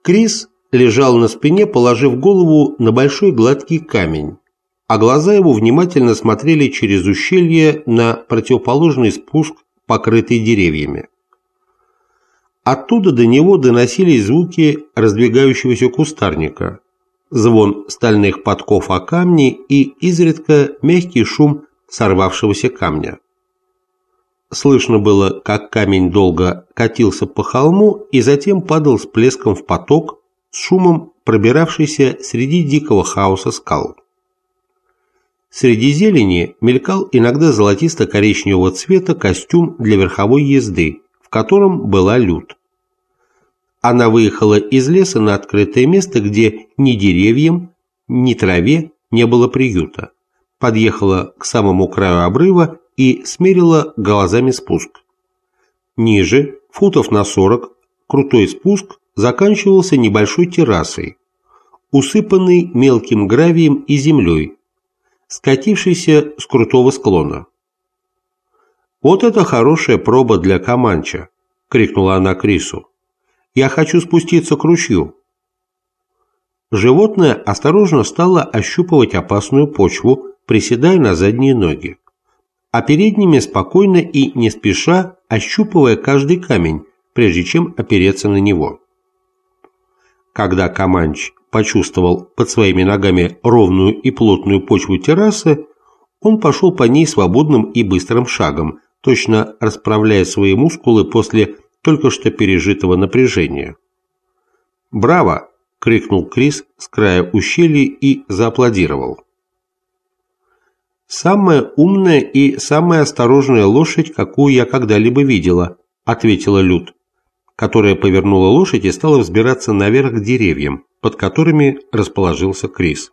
Крис лежал на спине, положив голову на большой гладкий камень, а глаза его внимательно смотрели через ущелье на противоположный спуск, покрытый деревьями. Оттуда до него доносились звуки раздвигающегося кустарника, звон стальных подков о камни и изредка мягкий шум сорвавшегося камня. Слышно было, как камень долго катился по холму и затем падал с плеском в поток, с шумом пробиравшийся среди дикого хаоса скал. Среди зелени мелькал иногда золотисто-коричневого цвета костюм для верховой езды, в котором была Люд. Она выехала из леса на открытое место, где ни деревьям, ни траве не было приюта, подъехала к самому краю обрыва и смерила глазами спуск. Ниже, футов на 40, крутой спуск заканчивался небольшой террасой, усыпанной мелким гравием и землей, скатившейся с крутого склона. «Вот это хорошая проба для Команча!» — крикнула она Крису. «Я хочу спуститься к ручью». Животное осторожно стало ощупывать опасную почву, приседая на задние ноги, а передними спокойно и не спеша ощупывая каждый камень, прежде чем опереться на него. Когда Команч почувствовал под своими ногами ровную и плотную почву террасы, он пошел по ней свободным и быстрым шагом, точно расправляя свои мускулы после только что пережитого напряжения. «Браво!» — крикнул Крис с края ущелья и зааплодировал. «Самая умная и самая осторожная лошадь, какую я когда-либо видела», — ответила Люд, которая повернула лошадь и стала взбираться наверх к деревьям, под которыми расположился Крис.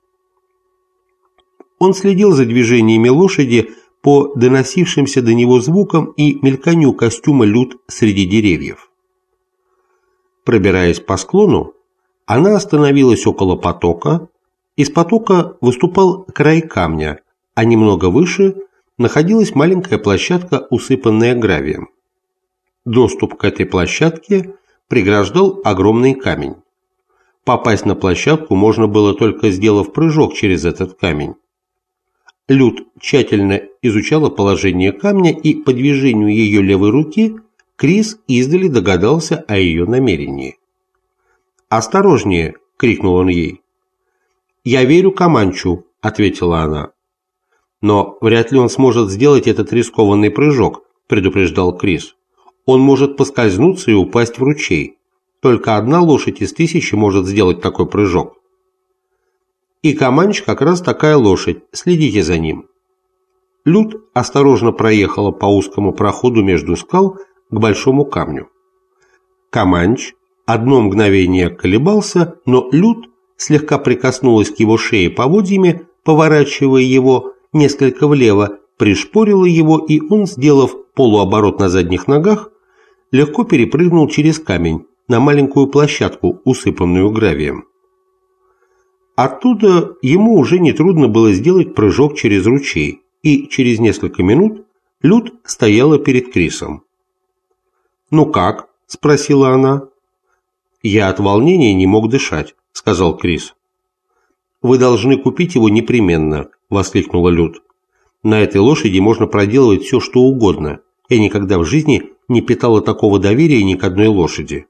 Он следил за движениями лошади по доносившимся до него звукам и мельканию костюма Люд среди деревьев. Пробираясь по склону, она остановилась около потока. Из потока выступал край камня, а немного выше находилась маленькая площадка, усыпанная гравием. Доступ к этой площадке преграждал огромный камень. Попасть на площадку можно было только сделав прыжок через этот камень. Люд тщательно изучала положение камня, и по движению ее левой руки Крис издали догадался о ее намерении. «Осторожнее!» — крикнул он ей. «Я верю Команчу», — ответила она. «Но вряд ли он сможет сделать этот рискованный прыжок», — предупреждал Крис. «Он может поскользнуться и упасть в ручей. Только одна лошадь из 1000 может сделать такой прыжок». «И Команч как раз такая лошадь, следите за ним». Люд осторожно проехала по узкому проходу между скал к большому камню. Команч одно мгновение колебался, но Люд слегка прикоснулась к его шее поводьями, поворачивая его несколько влево, пришпорила его, и он, сделав полуоборот на задних ногах, легко перепрыгнул через камень на маленькую площадку, усыпанную гравием. Оттуда ему уже нетрудно было сделать прыжок через ручей, и через несколько минут Люд стояла перед Крисом. «Ну как?» – спросила она. «Я от волнения не мог дышать», – сказал Крис. «Вы должны купить его непременно», – воскликнула Люд. «На этой лошади можно проделывать все, что угодно. Я никогда в жизни не питала такого доверия ни к одной лошади».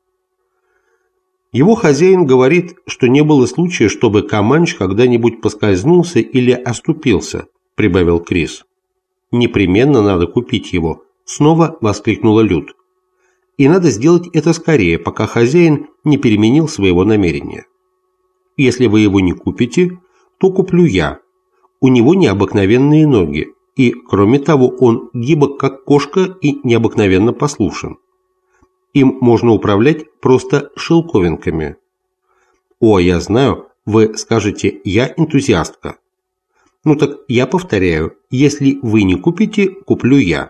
«Его хозяин говорит, что не было случая, чтобы Команч когда-нибудь поскользнулся или оступился», – прибавил Крис. «Непременно надо купить его», – снова воскликнула Люд. «И надо сделать это скорее, пока хозяин не переменил своего намерения. Если вы его не купите, то куплю я. У него необыкновенные ноги, и, кроме того, он гибок как кошка и необыкновенно послушен. Им можно управлять просто шелковинками». «О, я знаю, вы скажете, я энтузиастка». «Ну так я повторяю, если вы не купите, куплю я».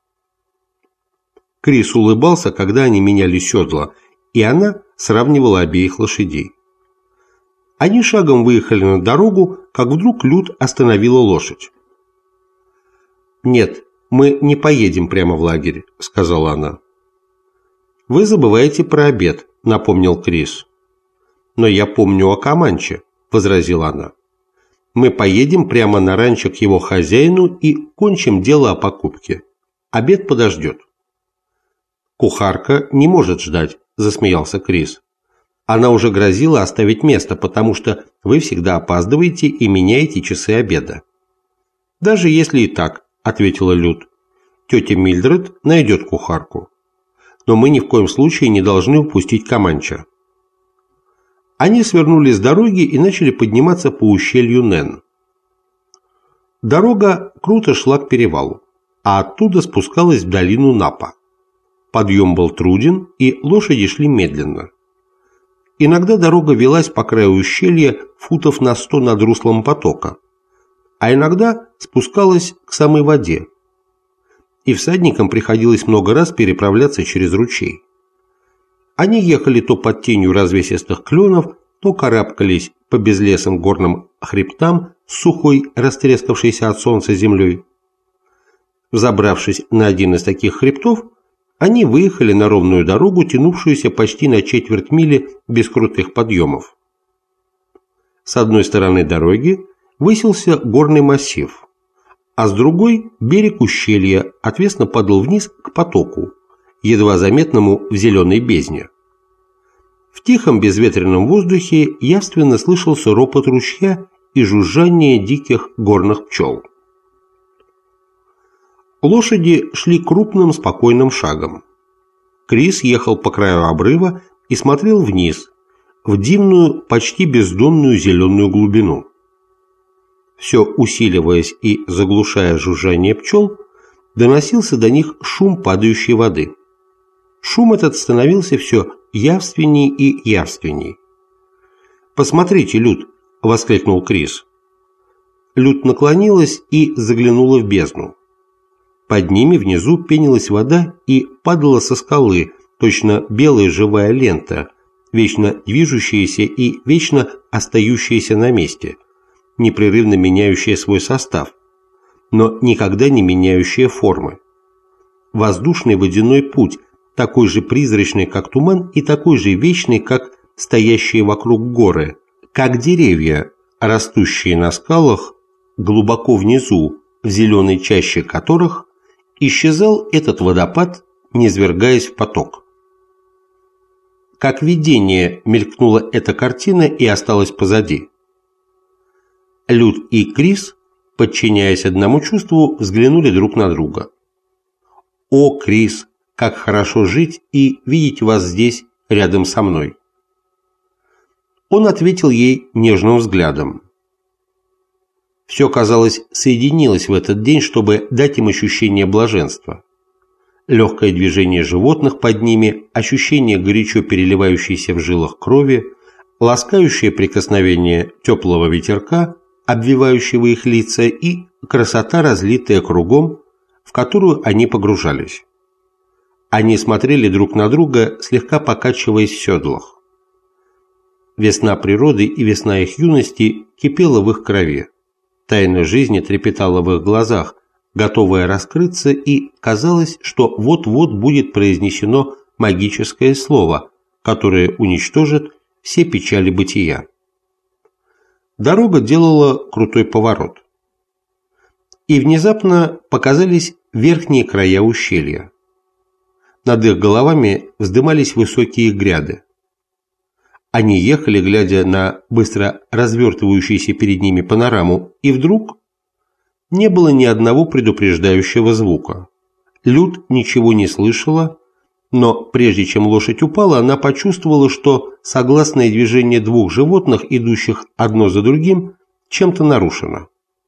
Крис улыбался, когда они меняли седла, и она сравнивала обеих лошадей. Они шагом выехали на дорогу, как вдруг Люд остановила лошадь. «Нет, мы не поедем прямо в лагерь», — сказала она. «Вы забываете про обед», — напомнил Крис. «Но я помню о Команче», – возразила она. «Мы поедем прямо на ранчо к его хозяину и кончим дело о покупке. Обед подождет». «Кухарка не может ждать», – засмеялся Крис. «Она уже грозила оставить место, потому что вы всегда опаздываете и меняете часы обеда». «Даже если и так», – ответила Люд, – «тетя Мильдред найдет кухарку. Но мы ни в коем случае не должны упустить Команча». Они свернули с дороги и начали подниматься по ущелью Нэн. Дорога круто шла к перевалу, а оттуда спускалась в долину Напа. Подъем был труден, и лошади шли медленно. Иногда дорога велась по краю ущелья футов на 100 над руслом потока, а иногда спускалась к самой воде. И всадникам приходилось много раз переправляться через ручей. Они ехали то под тенью развесистых кленов, то карабкались по безлесым горным хребтам с сухой, растрескавшейся от солнца землей. Взобравшись на один из таких хребтов, они выехали на ровную дорогу, тянувшуюся почти на четверть мили без крутых подъемов. С одной стороны дороги высился горный массив, а с другой берег ущелья отвесно падал вниз к потоку, едва заметному в зеленой бездне. В тихом безветренном воздухе явственно слышался ропот ручья и жужжание диких горных пчел. Лошади шли крупным спокойным шагом. Крис ехал по краю обрыва и смотрел вниз, в дивную, почти бездонную зеленую глубину. Все усиливаясь и заглушая жужжание пчел, доносился до них шум падающей воды. Шум этот становился все явственней и явственней. «Посмотрите, Люд!» – воскликнул Крис. Люд наклонилась и заглянула в бездну. Под ними внизу пенилась вода и падала со скалы, точно белая живая лента, вечно движущаяся и вечно остающаяся на месте, непрерывно меняющая свой состав, но никогда не меняющая формы. Воздушный водяной путь, такой же призрачный, как туман, и такой же вечный, как стоящие вокруг горы, как деревья, растущие на скалах, глубоко внизу, в зеленой чаще которых исчезал этот водопад, низвергаясь в поток. Как видение мелькнула эта картина и осталась позади. Люд и Крис, подчиняясь одному чувству, взглянули друг на друга. «О, Крис, как хорошо жить и видеть вас здесь, рядом со мной!» Он ответил ей нежным взглядом. Все, казалось, соединилось в этот день, чтобы дать им ощущение блаженства. Легкое движение животных под ними, ощущение горячо переливающейся в жилах крови, ласкающее прикосновение теплого ветерка, обвивающего их лица, и красота, разлитая кругом, в которую они погружались. Они смотрели друг на друга, слегка покачиваясь в седлах. Весна природы и весна их юности кипела в их крови. Тайна жизни трепетала в их глазах, готовая раскрыться, и казалось, что вот-вот будет произнесено магическое слово, которое уничтожит все печали бытия. Дорога делала крутой поворот. И внезапно показались верхние края ущелья. Над их головами вздымались высокие гряды. Они ехали, глядя на быстро развертывающуюся перед ними панораму, и вдруг не было ни одного предупреждающего звука. Люд ничего не слышала, но прежде чем лошадь упала, она почувствовала, что согласное движение двух животных, идущих одно за другим, чем-то нарушено.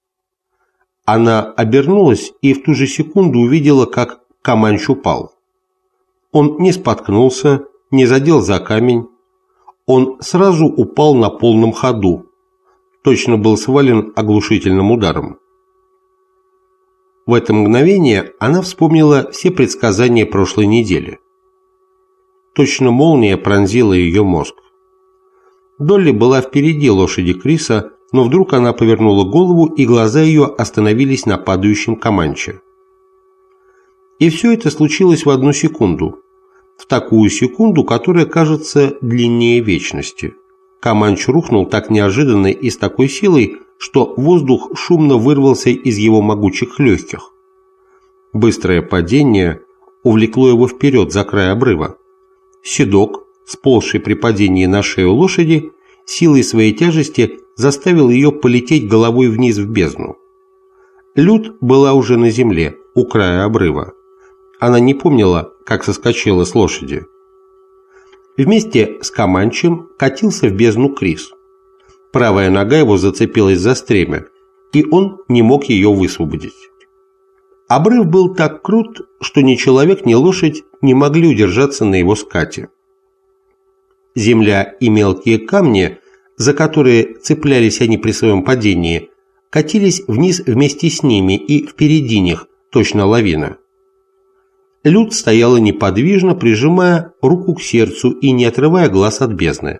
Она обернулась и в ту же секунду увидела, как Команч упал. Он не споткнулся, не задел за камень. Он сразу упал на полном ходу, точно был свален оглушительным ударом. В это мгновение она вспомнила все предсказания прошлой недели. Точно молния пронзила ее мозг. Долли была впереди лошади Криса, но вдруг она повернула голову, и глаза ее остановились на падающем Команче. И все это случилось в одну секунду. В такую секунду, которая кажется длиннее вечности. Каманч рухнул так неожиданно и с такой силой, что воздух шумно вырвался из его могучих легких. Быстрое падение увлекло его вперед за край обрыва. Седок, сползший при падении на шею лошади, силой своей тяжести заставил ее полететь головой вниз в бездну. Люд была уже на земле, у края обрыва. Она не помнила, как соскочила с лошади. Вместе с Каманчем катился в бездну Крис. Правая нога его зацепилась за стремя, и он не мог ее высвободить. Обрыв был так крут, что ни человек, ни лошадь не могли удержаться на его скате. Земля и мелкие камни, за которые цеплялись они при своем падении, катились вниз вместе с ними и впереди них, точно лавина. Люд стояла неподвижно, прижимая руку к сердцу и не отрывая глаз от бездны.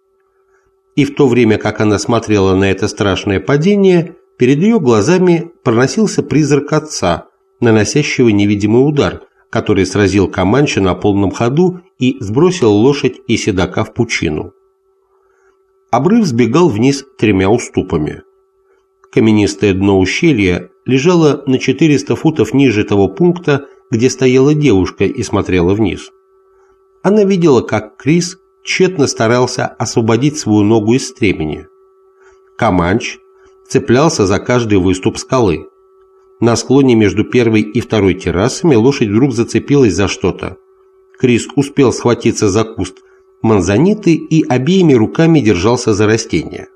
И в то время, как она смотрела на это страшное падение, перед ее глазами проносился призрак отца, наносящего невидимый удар, который сразил Каманча на полном ходу и сбросил лошадь и седока в пучину. Обрыв сбегал вниз 3 уступами. Каменистое дно ущелья лежало на 400 футов ниже того пункта, где стояла девушка и смотрела вниз. Она видела, как Крис тщетно старался освободить свою ногу из стремени. Каманч цеплялся за каждый выступ скалы. На склоне между первой и второй террасами лошадь вдруг зацепилась за что-то. Крис успел схватиться за куст манзаниты и обеими руками держался за растение.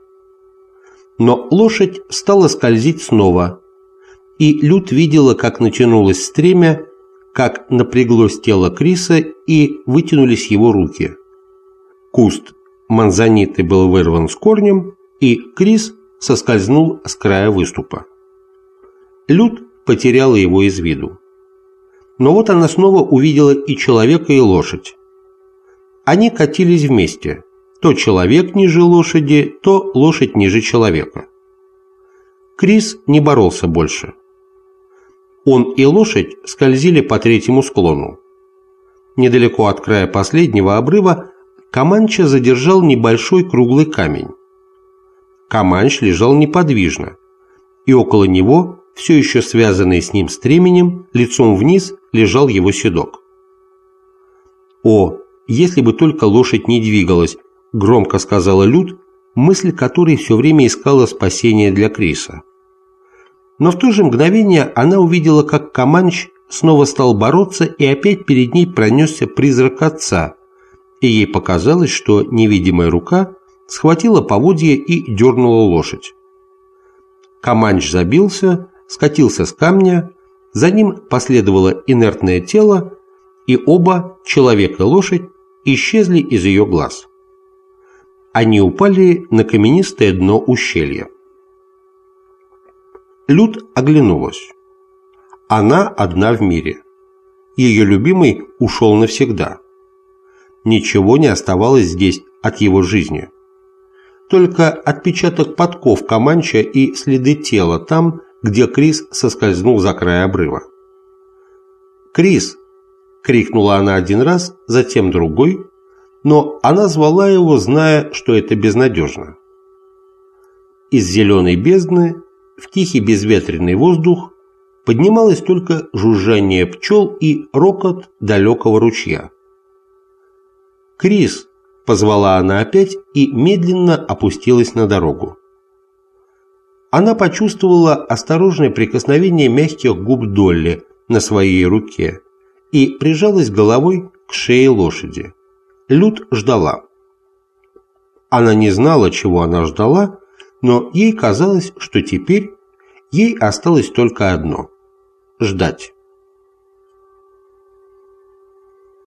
Но лошадь стала скользить снова, и Люд видела, как натянулось стремя, как напряглось тело Криса и вытянулись его руки. Куст манзаниты был вырван с корнем, и Крис соскользнул с края выступа. Люд потеряла его из виду. Но вот она снова увидела и человека, и лошадь. Они катились вместе, то человек ниже лошади, то лошадь ниже человека. Крис не боролся больше. Он и лошадь скользили по 3-му склону. Недалеко от края последнего обрыва Каманча задержал небольшой круглый камень. Каманч лежал неподвижно, и около него, все еще связанный с ним стременем, лицом вниз лежал его седок. «О, если бы только лошадь не двигалась», – громко сказала Люд, мысль которой все время искала спасения для Криса. Но в то же мгновение она увидела, как Каманч снова стал бороться, и опять перед ней пронесся призрак отца, и ей показалось, что невидимая рука схватила поводья и дернула лошадь. Каманч забился, скатился с камня, за ним последовало инертное тело, и оба, человек и лошадь, исчезли из ее глаз. Они упали на каменистое дно ущелья. Люд оглянулась. Она одна в мире. Ее любимый ушел навсегда. Ничего не оставалось здесь от его жизни. Только отпечаток подков Каманча и следы тела там, где Крис соскользнул за край обрыва. «Крис!» – крикнула она один раз, затем другой, но она звала его, зная, что это безнадежно. Из зеленой бездны в тихий безветренный воздух поднималось только жужжание пчел и рокот далекого ручья. «Крис!» – позвала она опять и медленно опустилась на дорогу. Она почувствовала осторожное прикосновение мягких губ Долли на своей руке и прижалась головой к шее лошади. Люд ждала. Она не знала, чего она ждала, но ей казалось, что теперь ей осталось только одно – ждать.